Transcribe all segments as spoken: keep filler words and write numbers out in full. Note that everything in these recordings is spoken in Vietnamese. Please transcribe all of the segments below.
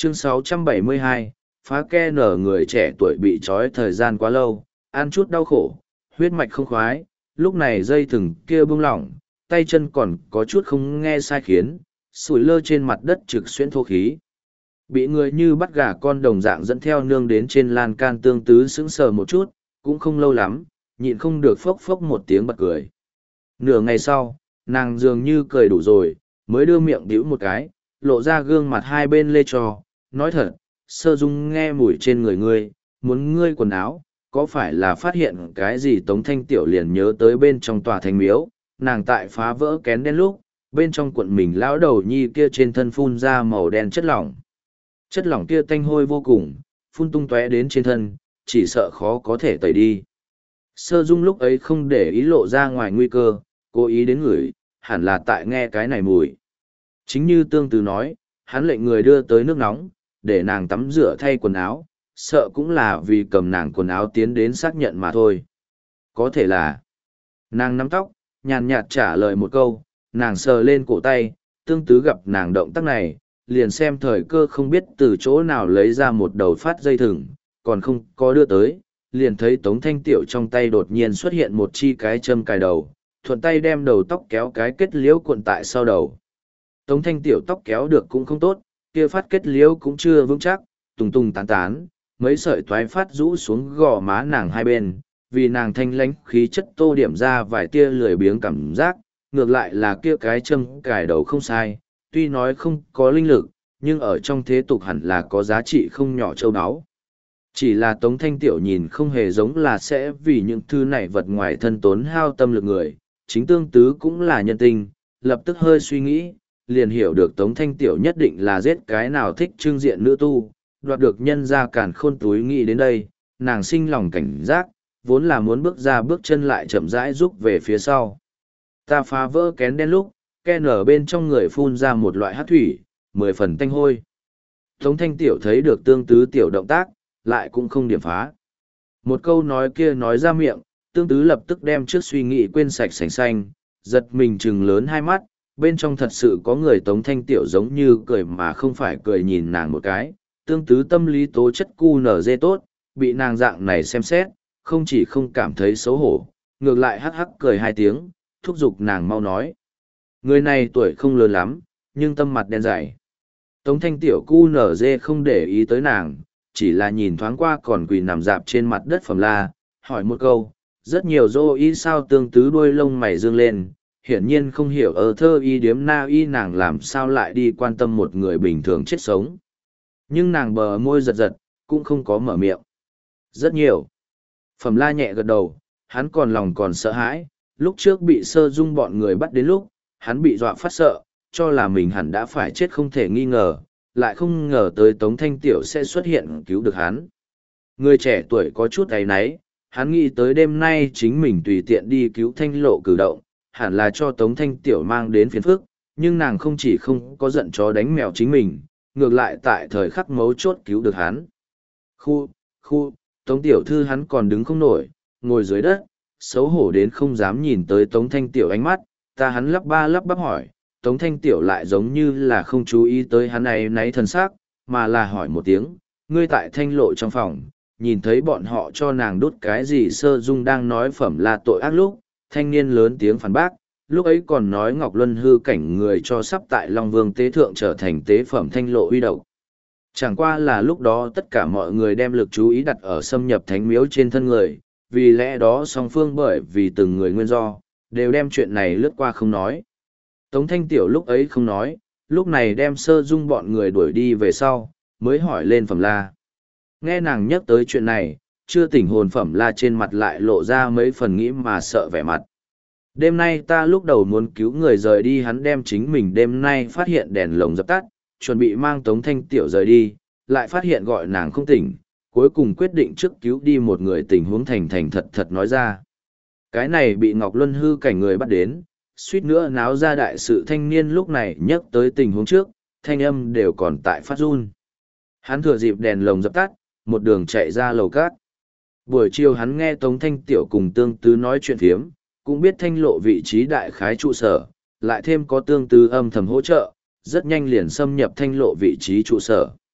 Chương sáu trăm bảy mươi hai, phá ke nở người trẻ tuổi bị trói thời gian quá lâu, ăn chút đau khổ, huyết mạch không khoái, lúc này dây thừng kia buông lỏng, tay chân còn có chút không nghe sai khiến, sủi lơ trên mặt đất trực xuyên thô khí. Bị người như bắt gà con đồng dạng dẫn theo nương đến trên lan can tương tứ sững sờ một chút, cũng không lâu lắm, nhịn không được phốc phốc một tiếng bật cười. Nửa ngày sau, nàng dường như cười đủ rồi, mới đưa miệng đĩu một cái, lộ ra gương mặt hai bên lê trò, nói thật, Sơ Dung nghe mùi trên người ngươi, muốn ngươi quần áo, có phải là phát hiện cái gì Tống Thanh Tiểu liền nhớ tới bên trong tòa thành miếu, nàng tại phá vỡ kén đen lúc, bên trong cuộn mình lão đầu nhi kia trên thân phun ra màu đen chất lỏng. Chất lỏng kia tanh hôi vô cùng, phun tung tóe đến trên thân, chỉ sợ khó có thể tẩy đi. Sơ Dung lúc ấy không để ý lộ ra ngoài nguy cơ, cố ý đến ngửi, hẳn là tại nghe cái này mùi. Chính như Tương Từ nói, hắn lệnh người đưa tới nước nóng, để nàng tắm rửa thay quần áo, sợ cũng là vì cầm nàng quần áo tiến đến xác nhận mà thôi. Có thể là, nàng nắm tóc, nhàn nhạt trả lời một câu, nàng sờ lên cổ tay, Tương Tứ gặp nàng động tác này, liền xem thời cơ không biết từ chỗ nào lấy ra một đầu phát dây thừng, còn không có đưa tới, liền thấy Tống Thanh Tiểu trong tay đột nhiên xuất hiện một chi cái châm cài đầu, thuận tay đem đầu tóc kéo cái kết liễu cuộn tại sau đầu. Tống Thanh Tiểu tóc kéo được cũng không tốt, kia phát kết liễu cũng chưa vững chắc, tùng tùng tán tán, mấy sợi toái phát rũ xuống gò má nàng hai bên, vì nàng thanh lãnh khí chất tô điểm ra vài tia lười biếng cảm giác, ngược lại là kia cái châm cài đầu không sai, tuy nói không có linh lực, nhưng ở trong thế tục hẳn là có giá trị không nhỏ châu áo. Chỉ là Tống Thanh Tiểu nhìn không hề giống là sẽ vì những thứ này vật ngoài thân tốn hao tâm lực người, chính Tương Tứ cũng là nhân tình, lập tức hơi suy nghĩ, liền hiểu được Tống Thanh Tiểu nhất định là giết cái nào thích trưng diện nữ tu, đoạt được nhân ra càn khôn túi nghĩ đến đây, nàng sinh lòng cảnh giác, vốn là muốn bước ra bước chân lại chậm rãi rút về phía sau. Ta phá vỡ kén đen lúc, ken ở bên trong người phun ra một loại hát thủy, mười phần tanh hôi. Tống Thanh Tiểu thấy được Tương Tứ tiểu động tác, lại cũng không điểm phá. Một câu nói kia nói ra miệng, Tương Tứ lập tức đem trước suy nghĩ quên sạch sành xanh, giật mình trừng lớn hai mắt, bên trong thật sự có người Tống Thanh Tiểu giống như cười mà không phải cười nhìn nàng một cái. Tương Tứ tâm lý tố chất cu nở dê tốt, bị nàng dạng này xem xét, không chỉ không cảm thấy xấu hổ, ngược lại hắc hắc cười hai tiếng, thúc giục nàng mau nói. Người này tuổi không lớn lắm, nhưng tâm mặt đen dày. Tống Thanh Tiểu cu nở dê không để ý tới nàng, chỉ là nhìn thoáng qua còn quỳ nằm dạp trên mặt đất Phẩm La, hỏi một câu, rất nhiều dô ý sao Tương Tứ đuôi lông mày dương lên, hiển nhiên không hiểu ở thơ y điếm na y nàng làm sao lại đi quan tâm một người bình thường chết sống. Nhưng nàng bờ môi giật giật, cũng không có mở miệng. Rất nhiều. Phẩm La nhẹ gật đầu, hắn còn lòng còn sợ hãi, lúc trước bị Sơ Dung bọn người bắt đến lúc, hắn bị dọa phát sợ, cho là mình hẳn đã phải chết không thể nghi ngờ, lại không ngờ tới Tống Thanh Tiểu sẽ xuất hiện cứu được hắn. Người trẻ tuổi có chút áy náy, hắn nghĩ tới đêm nay chính mình tùy tiện đi cứu Thanh Lộ cử động, hẳn là cho Tống Thanh Tiểu mang đến phiền phức, nhưng nàng không chỉ không có giận chó đánh mèo chính mình, ngược lại tại thời khắc mấu chốt cứu được hắn. Khu, khu, Tống Tiểu Thư hắn còn đứng không nổi, ngồi dưới đất, xấu hổ đến không dám nhìn tới Tống Thanh Tiểu ánh mắt, ta hắn lắp ba lắp bắp hỏi, Tống Thanh Tiểu lại giống như là không chú ý tới hắn này náy thần sắc, mà là hỏi một tiếng, ngươi tại Thanh Lộ trong phòng, nhìn thấy bọn họ cho nàng đút cái gì Sơ Dung đang nói Phẩm La tội ác lúc, thanh niên lớn tiếng phản bác, lúc ấy còn nói Ngọc Luân hư cảnh người cho sắp tại Long Vương tế thượng trở thành tế phẩm Thanh Lộ uy độc. Chẳng qua là lúc đó tất cả mọi người đem lực chú ý đặt ở xâm nhập thánh miếu trên thân người, vì lẽ đó song phương bởi vì từng người nguyên do, đều đem chuyện này lướt qua không nói. Tống Thanh Tiểu lúc ấy không nói, lúc này đem Sơ Dung bọn người đuổi đi về sau, mới hỏi lên Phẩm La. Nghe nàng nhắc tới chuyện này, chưa tỉnh hồn Phẩm La trên mặt lại lộ ra mấy phần nghĩ mà sợ vẻ mặt. Đêm nay ta lúc đầu muốn cứu người rời đi, hắn đem chính mình đêm nay phát hiện đèn lồng dập tắt, chuẩn bị mang Tống Thanh Tiểu rời đi, lại phát hiện gọi nàng không tỉnh, cuối cùng quyết định trước cứu đi một người, tình huống thành thành thật thật nói ra. Cái này bị Ngọc Luân hư cảnh người bắt đến, suýt nữa náo ra đại sự. Thanh niên lúc này nhắc tới tình huống trước, thanh âm đều còn tại phát run. Hắn thừa dịp đèn lồng dập tắt, một đường chạy ra lầu cát. Buổi chiều hắn nghe Tống Thanh Tiểu cùng Tương Tứ nói chuyện phiếm, cũng biết Thanh Lộ vị trí đại khái trụ sở, lại thêm có Tương Tứ âm thầm hỗ trợ, rất nhanh liền xâm nhập Thanh Lộ vị trí trụ sở.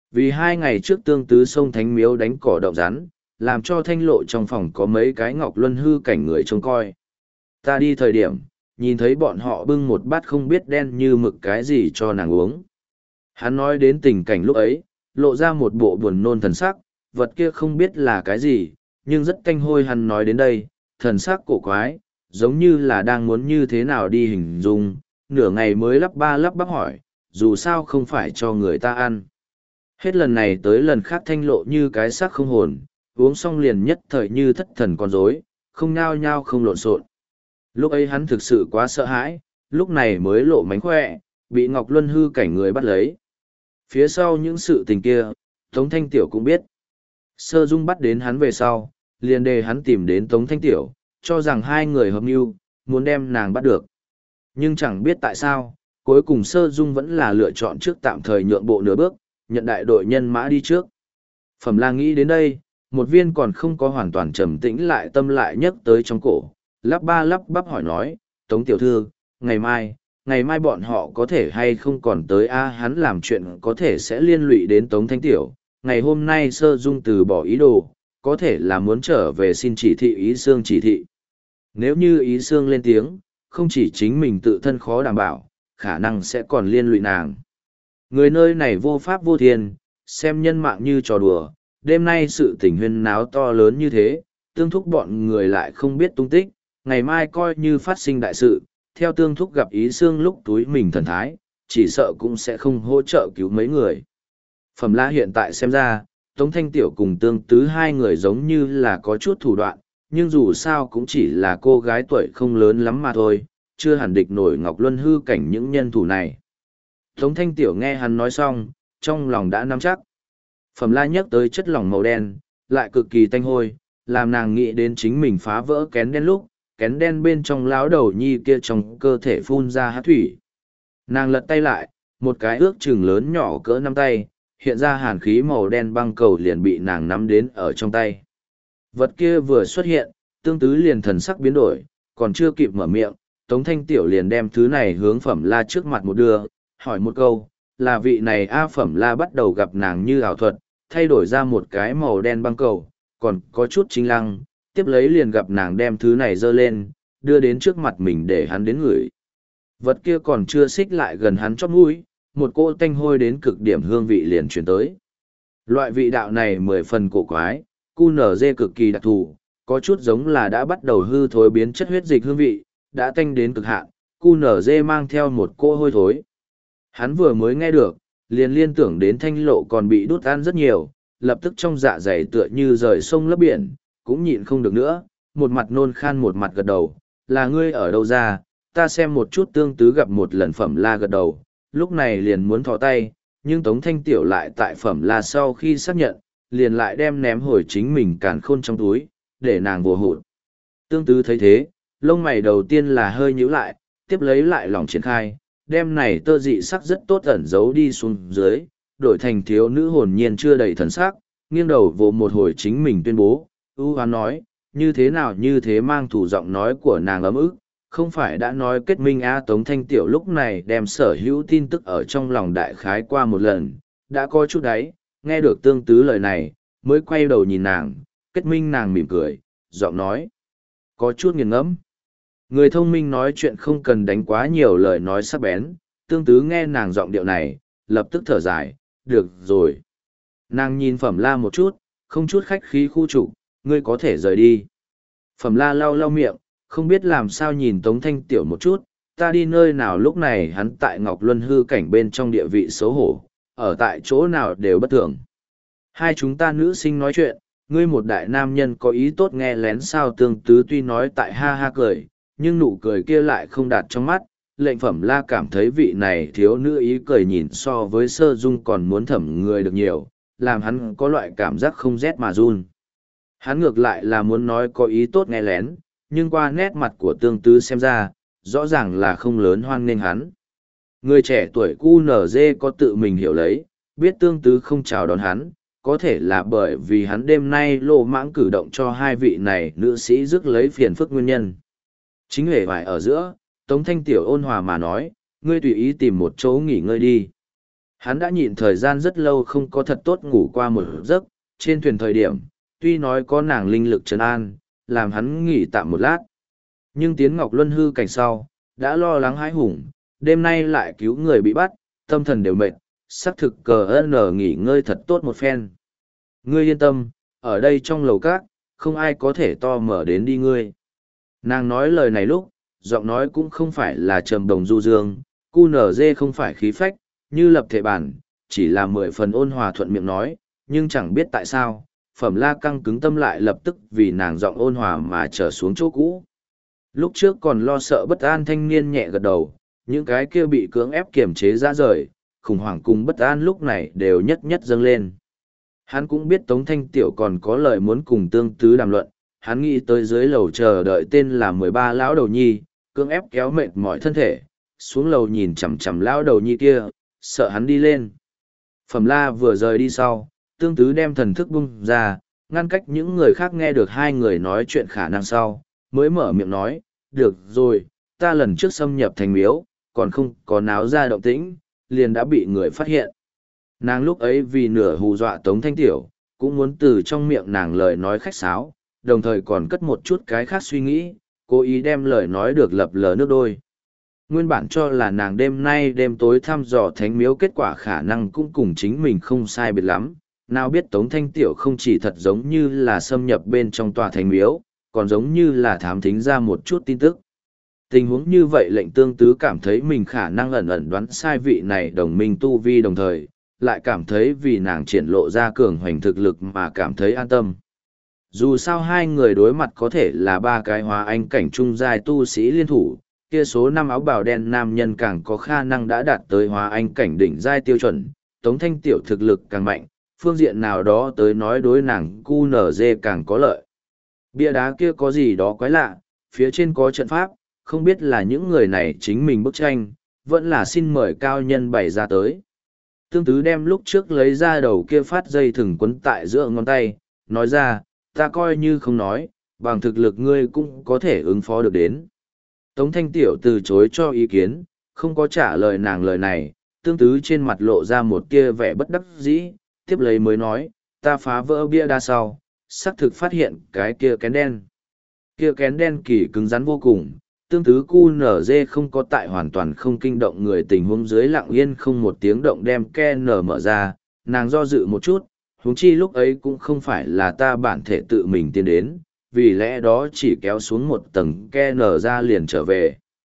Vì hai ngày trước tương tứ sông Thánh Miếu đánh cỏ động rắn, làm cho thanh lộ trong phòng có mấy cái ngọc luân hư cảnh người trông coi. Ta đi thời điểm, nhìn thấy bọn họ bưng một bát không biết đen như mực cái gì cho nàng uống. Hắn nói đến tình cảnh lúc ấy, lộ ra một bộ buồn nôn thần sắc, vật kia không biết là cái gì, nhưng rất canh hôi. Hắn nói đến đây, thần sắc cổ quái, giống như là đang muốn như thế nào đi hình dung, nửa ngày mới lắp ba lắp bắp hỏi, dù sao không phải cho người ta ăn. Hết lần này tới lần khác thanh lộ như cái xác không hồn, uống xong liền nhất thời như thất thần con rối, không nhao nhao không lộn xộn. Lúc ấy hắn thực sự quá sợ hãi, lúc này mới lộ mánh khỏe, bị Ngọc Luân hư cảnh người bắt lấy. Phía sau những sự tình kia, Tống Thanh Tiểu cũng biết. Sơ Dung bắt đến hắn về sau, liền đề hắn tìm đến Tống Thanh Tiểu, cho rằng hai người hợp mưu, muốn đem nàng bắt được. Nhưng chẳng biết tại sao, cuối cùng Sơ Dung vẫn là lựa chọn trước tạm thời nhượng bộ nửa bước, nhận đại đội nhân mã đi trước. Phẩm La nghĩ đến đây, một viên còn không có hoàn toàn trầm tĩnh lại tâm lại nhấc tới trong cổ, lắp ba lắp bắp hỏi nói, Tống Tiểu Thư, ngày mai, ngày mai bọn họ có thể hay không còn tới a hắn làm chuyện có thể sẽ liên lụy đến Tống Thanh Tiểu. Ngày hôm nay Sơ Dung từ bỏ ý đồ, có thể là muốn trở về xin chỉ thị Ý Xương chỉ thị. Nếu như Ý Xương lên tiếng, không chỉ chính mình tự thân khó đảm bảo, khả năng sẽ còn liên lụy nàng. Người nơi này vô pháp vô thiên, xem nhân mạng như trò đùa, đêm nay sự tình huyên náo to lớn như thế, tương thúc bọn người lại không biết tung tích, ngày mai coi như phát sinh đại sự, theo tương thúc gặp Ý Xương lúc túi mình thần thái, chỉ sợ cũng sẽ không hỗ trợ cứu mấy người. Phẩm La hiện tại xem ra, Tống Thanh Tiểu cùng tương tứ hai người giống như là có chút thủ đoạn, nhưng dù sao cũng chỉ là cô gái tuổi không lớn lắm mà thôi, chưa hẳn địch nổi Ngọc Luân hư cảnh những nhân thủ này. Tống Thanh Tiểu nghe hắn nói xong, trong lòng đã nắm chắc. Phẩm La nhắc tới chất lỏng màu đen, lại cực kỳ tanh hôi, làm nàng nghĩ đến chính mình phá vỡ kén đen lúc, kén đen bên trong lão đầu nhi kia trong cơ thể phun ra hát thủy. Nàng lật tay lại, một cái ước chừng lớn nhỏ cỡ năm tay, hiện ra hàn khí màu đen băng cầu liền bị nàng nắm đến ở trong tay. Vật kia vừa xuất hiện, tương tứ liền thần sắc biến đổi, còn chưa kịp mở miệng, Tống Thanh Tiểu liền đem thứ này hướng Phẩm La trước mặt một đưa, hỏi một câu, là vị này A Phẩm La bắt đầu gặp nàng như ảo thuật, thay đổi ra một cái màu đen băng cầu, còn có chút chính lăng, tiếp lấy liền gặp nàng đem thứ này dơ lên, đưa đến trước mặt mình để hắn đến ngửi. Vật kia còn chưa xích lại gần hắn chóp mũi, một cỗ tanh hôi đến cực điểm hương vị liền chuyển tới. Loại vị đạo này mười phần cổ quái, cu nở dê cực kỳ đặc thù, có chút giống là đã bắt đầu hư thối biến chất huyết dịch hương vị, đã tanh đến cực hạn, cu nở dê mang theo một cỗ hôi thối. Hắn vừa mới nghe được, liền liên tưởng đến thanh lộ còn bị đút ăn rất nhiều, lập tức trong dạ dày tựa như rời sông lấp biển, cũng nhịn không được nữa, một mặt nôn khan một mặt gật đầu, là ngươi ở đâu ra, ta xem một chút tương tứ gặp một lần Phẩm La gật đầu, lúc này liền muốn thò tay, nhưng Tống Thanh Tiểu lại tại Phẩm La sau khi xác nhận, liền lại đem ném hồi chính mình càn khôn trong túi, để nàng vô hụt. Tương tứ thấy thế, lông mày đầu tiên là hơi nhíu lại, tiếp lấy lại lòng triển khai, đem này tơ dị sắc rất tốt ẩn giấu đi xuống dưới, đổi thành thiếu nữ hồn nhiên chưa đầy thần sắc, nghiêng đầu vỗ một hồi chính mình tuyên bố, ưu hoán nói, như thế nào như thế mang thủ giọng nói của nàng ấm ức, không phải đã nói kết minh A Tống Thanh Tiểu lúc này đem sở hữu tin tức ở trong lòng đại khái qua một lần, đã có chút đấy, nghe được tương tứ lời này, mới quay đầu nhìn nàng, kết minh nàng mỉm cười, giọng nói, có chút nghiền ngẫm. Người thông minh nói chuyện không cần đánh quá nhiều lời nói sắc bén, tương tứ nghe nàng giọng điệu này, lập tức thở dài, được rồi. Nàng nhìn Phẩm La một chút, không chút khách khí khu trục, ngươi có thể rời đi. Phẩm La lau lau miệng, không biết làm sao nhìn Tống Thanh Tiểu một chút, ta đi nơi nào lúc này hắn tại Ngọc Luân hư cảnh bên trong địa vị xấu hổ, ở tại chỗ nào đều bất thường. Hai chúng ta nữ sinh nói chuyện, ngươi một đại nam nhân có ý tốt nghe lén sao tương tứ tuy nói tại ha ha cười, nhưng nụ cười kia lại không đạt trong mắt, lệnh Phẩm La cảm thấy vị này thiếu nữ ý cười nhìn so với Sơ Dung còn muốn thẩm người được nhiều, làm hắn có loại cảm giác không rét mà run. Hắn ngược lại là muốn nói có ý tốt nghe lén, nhưng qua nét mặt của tương tứ xem ra, rõ ràng là không lớn hoan nghênh hắn. Người trẻ tuổi cu nở dê có tự mình hiểu lấy, biết tương tứ không chào đón hắn, có thể là bởi vì hắn đêm nay lô mãng cử động cho hai vị này nữ sĩ rước lấy phiền phức nguyên nhân. Chính hề vải ở giữa, Tống Thanh Tiểu ôn hòa mà nói, ngươi tùy ý tìm một chỗ nghỉ ngơi đi. Hắn đã nhịn thời gian rất lâu không có thật tốt ngủ qua một giấc, trên thuyền thời điểm, tuy nói có nàng linh lực trấn an, làm hắn nghỉ tạm một lát. Nhưng Tiến Ngọc Luân hư cảnh sau, đã lo lắng hãi hùng, đêm nay lại cứu người bị bắt, tâm thần đều mệt, xác thực cờ ơn nghỉ ngơi thật tốt một phen. Ngươi yên tâm, ở đây trong lầu cát, không ai có thể to mở đến đi ngươi. Nàng nói lời này lúc, giọng nói cũng không phải là trầm đồng du dương, cu nở dê không phải khí phách, như lập thể bản, chỉ là mười phần ôn hòa thuận miệng nói, nhưng chẳng biết tại sao, Phẩm La căng cứng tâm lại lập tức vì nàng giọng ôn hòa mà trở xuống chỗ cũ. Lúc trước còn lo sợ bất an thanh niên nhẹ gật đầu, những cái kia bị cưỡng ép kiềm chế ra rời, khủng hoảng cùng bất an lúc này đều nhất nhất dâng lên. Hắn cũng biết Tống Thanh Tiểu còn có lời muốn cùng Tương Tứ đàm luận, hắn nghĩ tới dưới lầu chờ đợi tên là mười ba lão đầu nhi, cưỡng ép kéo mệt mỏi thân thể, xuống lầu nhìn chằm chằm lão đầu nhi kia, sợ hắn đi lên. Phẩm La vừa rời đi sau, Tương Tứ đem thần thức bung ra, ngăn cách những người khác nghe được hai người nói chuyện khả năng sau, mới mở miệng nói, được rồi, ta lần trước xâm nhập thành miếu, còn không có náo ra động tĩnh, liền đã bị người phát hiện. Nàng lúc ấy vì nửa hù dọa Tống Thanh Tiểu, cũng muốn từ trong miệng nàng lời nói khách sáo, đồng thời còn cất một chút cái khác suy nghĩ, cố ý đem lời nói được lập lờ nước đôi. Nguyên bản cho là nàng đêm nay đêm tối thăm dò thánh miếu kết quả khả năng cũng cùng chính mình không sai biệt lắm, nào biết Tống Thanh Tiểu không chỉ thật giống như là xâm nhập bên trong tòa thánh miếu, còn giống như là thám thính ra một chút tin tức. Tình huống như vậy lệnh Tương Tứ cảm thấy mình khả năng ẩn ẩn đoán sai vị này đồng minh tu vi đồng thời, lại cảm thấy vì nàng triển lộ ra cường hoành thực lực mà cảm thấy an tâm. Dù sao hai người đối mặt có thể là ba cái hóa anh cảnh trung giai tu sĩ liên thủ, kia số năm áo bào đen nam nhân càng có khả năng đã đạt tới hóa anh cảnh đỉnh giai tiêu chuẩn, Tống Thanh Tiểu thực lực càng mạnh, phương diện nào đó tới nói đối nàng cu nở dê càng có lợi. Bia đá kia có gì đó quái lạ, phía trên có trận pháp, không biết là những người này chính mình bức tranh, vẫn là xin mời cao nhân bày ra tới. Tương Tứ đem lúc trước lấy ra đầu kia phát dây thừng quấn tại giữa ngón tay, nói ra, ta coi như không nói, bằng thực lực ngươi cũng có thể ứng phó được đến. Tống Thanh Tiểu từ chối cho ý kiến, không có trả lời nàng lời này, Tương Tứ trên mặt lộ ra một tia vẻ bất đắc dĩ, tiếp lấy mới nói, ta phá vỡ bia đá sau, xác thực phát hiện cái kia kén đen. Kia kén đen kỳ cứng rắn vô cùng, Tương Tứ cu nở dê không có tại hoàn toàn không kinh động người tình huống dưới lặng yên không một tiếng động đem ke nở mở ra, nàng do dự một chút, huống chi lúc ấy cũng không phải là ta bản thể tự mình tiến đến, vì lẽ đó chỉ kéo xuống một tầng ke nở ra liền trở về.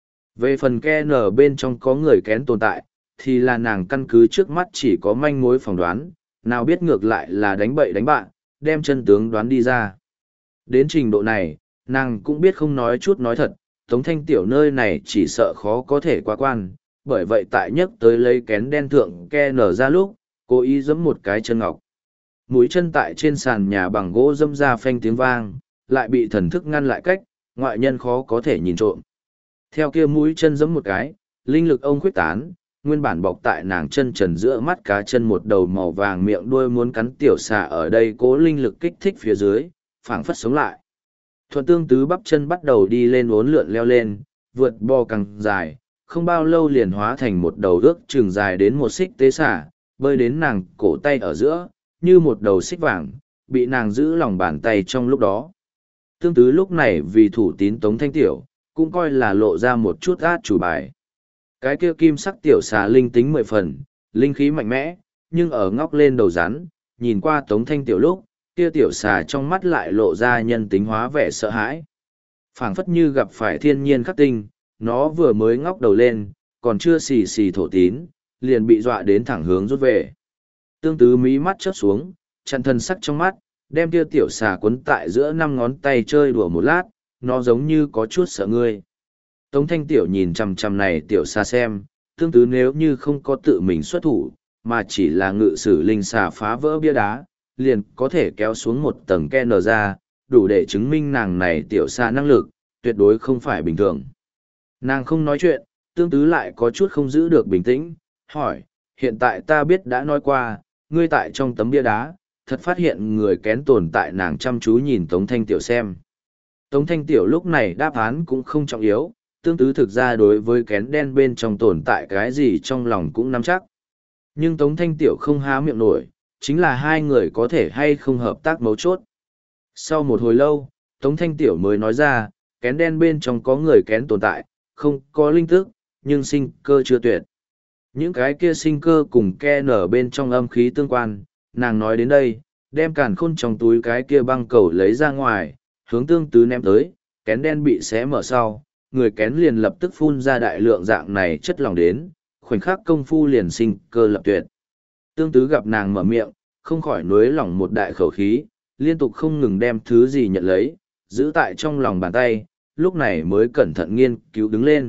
Về phần ke nở bên trong có người kén tồn tại, thì là nàng căn cứ trước mắt chỉ có manh mối phỏng đoán, nào biết ngược lại là đánh bậy đánh bạn, đem chân tướng đoán đi ra. Đến trình độ này, nàng cũng biết không nói chút nói thật, Tống Thanh Tiểu nơi này chỉ sợ khó có thể qua quan, bởi vậy tại nhấc tới lấy kén đen thượng ke nở ra lúc, cố ý giẫm một cái chân ngọc. Mũi chân tại trên sàn nhà bằng gỗ dâm ra phanh tiếng vang, lại bị thần thức ngăn lại cách, ngoại nhân khó có thể nhìn trộm. Theo kia mũi chân giẫm một cái, linh lực ông khuyết tán, nguyên bản bọc tại nàng chân trần giữa mắt cá chân một đầu màu vàng miệng đuôi muốn cắn tiểu xà ở đây cố linh lực kích thích phía dưới, phảng phất sống lại. Thuận Tương Tứ bắp chân bắt đầu đi lên uốn lượn leo lên, vượt bò càng dài, không bao lâu liền hóa thành một đầu ước trường dài đến một xích tế xả, bơi đến nàng cổ tay ở giữa, như một đầu xích vàng, bị nàng giữ lòng bàn tay trong lúc đó. Tương Tứ lúc này vì thủ tín Tống Thanh Tiểu, cũng coi là lộ ra một chút át chủ bài. Cái kia kim sắc tiểu xà linh tính mười phần, linh khí mạnh mẽ, nhưng ở ngóc lên đầu rắn, nhìn qua Tống Thanh Tiểu lúc, kia tiểu xà trong mắt lại lộ ra nhân tính hóa vẻ sợ hãi. Phảng phất như gặp phải thiên nhiên khắc tinh, nó vừa mới ngóc đầu lên, còn chưa xì xì thổ tín, liền bị dọa đến thẳng hướng rút về. Tương Tứ mí mắt chớp xuống, chặn thân sắc trong mắt, đem kia tiểu xà quấn tại giữa năm ngón tay chơi đùa một lát, nó giống như có chút sợ ngươi. Tống Thanh Tiểu nhìn chằm chằm này tiểu xà xem, Tương Tứ nếu như không có tự mình xuất thủ, mà chỉ là ngự sử linh xà phá vỡ bia đá, liền có thể kéo xuống một tầng ke nở ra, đủ để chứng minh nàng này tiểu xà năng lực, tuyệt đối không phải bình thường. Nàng không nói chuyện, Tương Tứ lại có chút không giữ được bình tĩnh, hỏi, hiện tại ta biết đã nói qua, ngươi tại trong tấm bia đá, thật phát hiện người kén tồn tại. Nàng chăm chú nhìn Tống Thanh Tiểu xem. Tống Thanh Tiểu lúc này đáp án cũng không trọng yếu, Tương Tứ thực ra đối với kén đen bên trong tồn tại cái gì trong lòng cũng nắm chắc. Nhưng Tống Thanh Tiểu không há miệng nổi, chính là hai người có thể hay không hợp tác mấu chốt. Sau một hồi lâu, Tống Thanh Tiểu mới nói ra, kén đen bên trong có người kén tồn tại, không có linh thức, nhưng sinh cơ chưa tuyệt. Những cái kia sinh cơ cùng ke nở bên trong âm khí tương quan, nàng nói đến đây, đem càn khôn trong túi cái kia băng cầu lấy ra ngoài, hướng tương tứ ném tới, kén đen bị xé mở sau, người kén liền lập tức phun ra đại lượng dạng này chất lỏng đến, khoảnh khắc công phu liền sinh cơ lập tuyệt. Tương tứ gặp nàng mở miệng, không khỏi nuối lỏng một đại khẩu khí, liên tục không ngừng đem thứ gì nhận lấy, giữ tại trong lòng bàn tay, lúc này mới cẩn thận nghiên cứu đứng lên.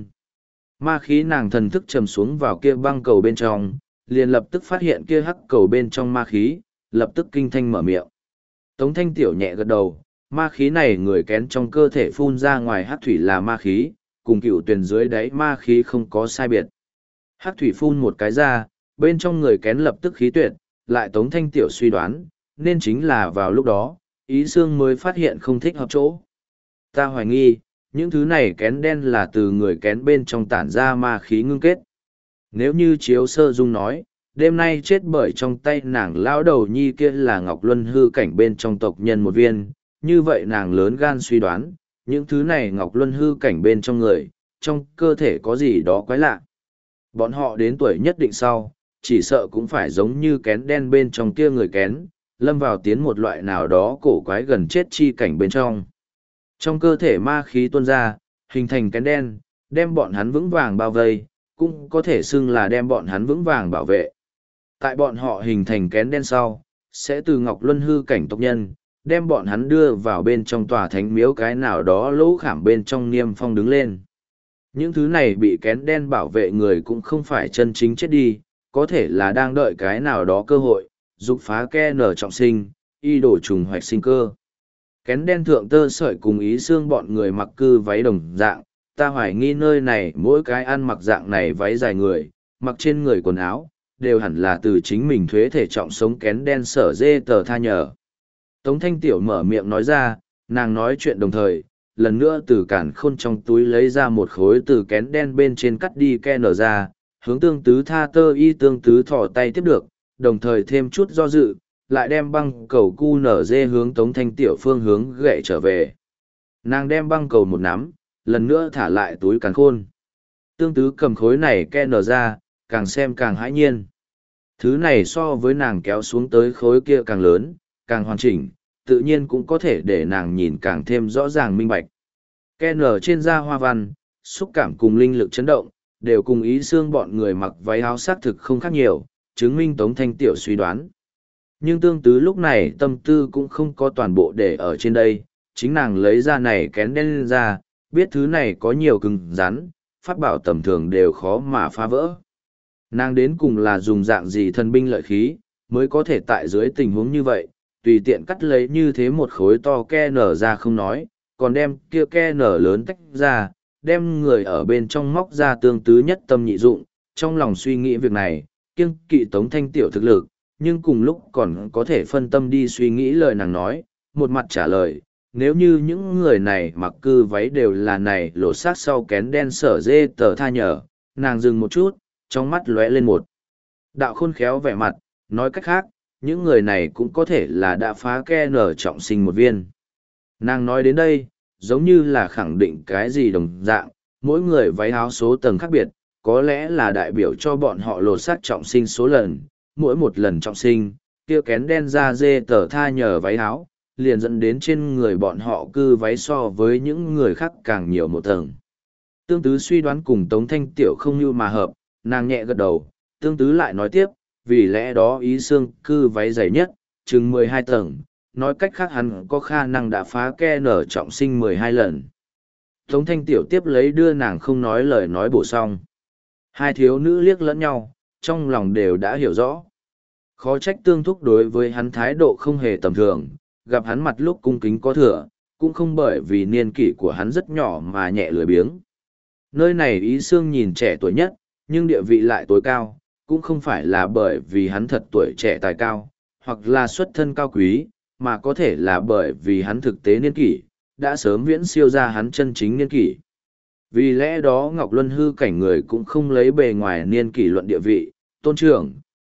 Ma khí nàng thần thức trầm xuống vào kia băng cầu bên trong, liền lập tức phát hiện kia hắc cầu bên trong ma khí, lập tức kinh thanh mở miệng. Tống Thanh Tiểu nhẹ gật đầu, ma khí này người kén trong cơ thể phun ra ngoài hắc thủy là ma khí, cùng cựu tuyển dưới đáy ma khí không có sai biệt. Hắc thủy phun một cái ra, bên trong người kén lập tức khí tuyệt, lại Tống Thanh Tiểu suy đoán, nên chính là vào lúc đó, Ý Sương mới phát hiện không thích hợp chỗ. Ta hoài nghi, những thứ này kén đen là từ người kén bên trong tản ra ma khí ngưng kết. Nếu như Chiếu Sơ Dung nói, đêm nay chết bởi trong tay nàng lão đầu nhi kia là Ngọc Luân hư cảnh bên trong tộc nhân một viên, như vậy nàng lớn gan suy đoán, những thứ này Ngọc Luân hư cảnh bên trong người, trong cơ thể có gì đó quái lạ. Bọn họ đến tuổi nhất định sau, chỉ sợ cũng phải giống như kén đen bên trong kia người kén, lâm vào tiến một loại nào đó cổ quái gần chết chi cảnh bên trong. Trong cơ thể ma khí tuôn ra, hình thành kén đen, đem bọn hắn vững vàng bao vây, cũng có thể xưng là đem bọn hắn vững vàng bảo vệ. Tại bọn họ hình thành kén đen sau, sẽ từ Ngọc Luân hư cảnh tộc nhân, đem bọn hắn đưa vào bên trong tòa thánh miếu cái nào đó lỗ khảm bên trong niêm phong đứng lên. Những thứ này bị kén đen bảo vệ người cũng không phải chân chính chết đi, có thể là đang đợi cái nào đó cơ hội, dục phá ke nở trọng sinh, y đổ trùng hoạch sinh cơ. Kén đen thượng tơ sợi cùng Ý Sương bọn người mặc cư váy đồng dạng, ta hoài nghi nơi này mỗi cái ăn mặc dạng này váy dài người, mặc trên người quần áo, đều hẳn là từ chính mình thuế thể trọng sống kén đen sở dê tờ tha nhờ. Tống Thanh Tiểu mở miệng nói ra, nàng nói chuyện đồng thời, lần nữa từ cản khôn trong túi lấy ra một khối từ kén đen bên trên cắt đi ke nở ra, hướng tương tứ tha tơ y tương tứ thỏ tay tiếp được, đồng thời thêm chút do dự, lại đem băng cầu cu nở dê hướng Tống Thanh Tiểu phương hướng gậy trở về. Nàng đem băng cầu một nắm, lần nữa thả lại túi càn khôn. Tương tứ cầm khối này ke nở ra, càng xem càng hãi nhiên. Thứ này so với nàng kéo xuống tới khối kia càng lớn, càng hoàn chỉnh, tự nhiên cũng có thể để nàng nhìn càng thêm rõ ràng minh bạch. Ke nở trên da hoa văn, xúc cảm cùng linh lực chấn động, đều cùng Ý Sương bọn người mặc váy áo xác thực không khác nhiều, chứng minh Tống Thanh Tiểu suy đoán. Nhưng tương tứ lúc này tâm tư cũng không có toàn bộ để ở trên đây, chính nàng lấy ra này kén đen lên ra, biết thứ này có nhiều cứng rắn, pháp bảo tầm thường đều khó mà phá vỡ. Nàng đến cùng là dùng dạng gì thần binh lợi khí, mới có thể tại dưới tình huống như vậy, tùy tiện cắt lấy như thế một khối to ke nở ra không nói, còn đem kia ke nở lớn tách ra, đem người ở bên trong móc ra tương tứ nhất tâm nhị dụng, trong lòng suy nghĩ việc này, kiêng kỵ Tống Thanh Tiểu thực lực, nhưng cùng lúc còn có thể phân tâm đi suy nghĩ lời nàng nói, một mặt trả lời, nếu như những người này mặc cư váy đều là này lộ sát sau kén đen sở dê tờ tha nhở, nàng dừng một chút, trong mắt lóe lên một đạo khôn khéo vẻ mặt, nói cách khác, những người này cũng có thể là đã phá ke nở trọng sinh một viên. Nàng nói đến đây, giống như là khẳng định cái gì đồng dạng, mỗi người váy áo số tầng khác biệt, có lẽ là đại biểu cho bọn họ lột xác trọng sinh số lần, mỗi một lần trọng sinh, kia kén đen da dê tờ tha nhờ váy áo, liền dẫn đến trên người bọn họ cư váy so với những người khác càng nhiều một tầng. Tương tứ suy đoán cùng Tống Thanh Tiểu không như mà hợp, nàng nhẹ gật đầu, tương tứ lại nói tiếp, vì lẽ đó Ý Sương cư váy dày nhất, chừng mười hai tầng, nói cách khác hắn có khả năng đã phá ke nở trọng sinh mười hai lần. Tống Thanh Tiểu tiếp lấy đưa nàng không nói lời nói bổ sung. Hai thiếu nữ liếc lẫn nhau, trong lòng đều đã hiểu rõ. Khó trách tương thúc đối với hắn thái độ không hề tầm thường, gặp hắn mặt lúc cung kính có thừa, cũng không bởi vì niên kỷ của hắn rất nhỏ mà nhẹ lười biếng. Nơi này Ý Sương nhìn trẻ tuổi nhất, nhưng địa vị lại tối cao, cũng không phải là bởi vì hắn thật tuổi trẻ tài cao, hoặc là xuất thân cao quý, mà có thể là bởi vì hắn thực tế niên kỷ, đã sớm viễn siêu ra hắn chân chính niên kỷ. Vì lẽ đó Ngọc Luân hư cảnh người cũng không lấy bề ngoài niên kỷ luận địa vị, tôn trưởng,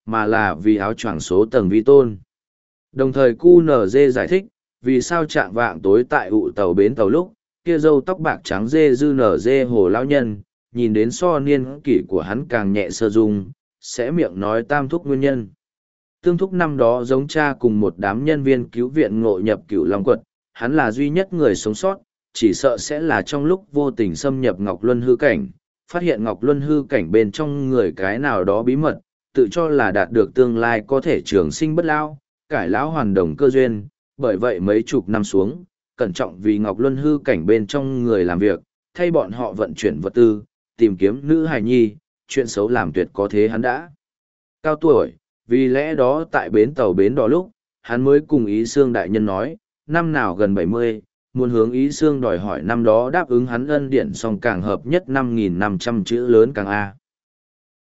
mà là vì áo choàng số tầng vi tôn. Đồng thời cu nờ dê giải thích, vì sao trạng vạng tối tại ụ tàu bến tàu lúc, kia râu tóc bạc trắng dê dư nở dê hồ lão nhân, nhìn đến so niên kỷ của hắn càng nhẹ sơ dung, sẽ miệng nói tam thúc nguyên nhân. Tương thúc năm đó giống cha cùng một đám nhân viên cứu viện ngộ nhập cửu long quật, hắn là duy nhất người sống sót, chỉ sợ sẽ là trong lúc vô tình xâm nhập Ngọc Luân hư cảnh, phát hiện Ngọc Luân hư cảnh bên trong người cái nào đó bí mật, tự cho là đạt được tương lai có thể trường sinh bất lão, cải lão hoàn đồng cơ duyên, bởi vậy mấy chục năm xuống, cẩn trọng vì Ngọc Luân hư cảnh bên trong người làm việc, thay bọn họ vận chuyển vật tư, tìm kiếm nữ hài nhi, chuyện xấu làm tuyệt có thế hắn đã cao tuổi, vì lẽ đó tại bến tàu bến đỏ lúc, hắn mới cùng Ý Xương đại nhân nói, năm nào gần bảy mươi, muốn hướng Ý Xương đòi hỏi năm đó đáp ứng hắn ân điển song càng hợp nhất năm nghìn năm trăm chữ lớn càng A.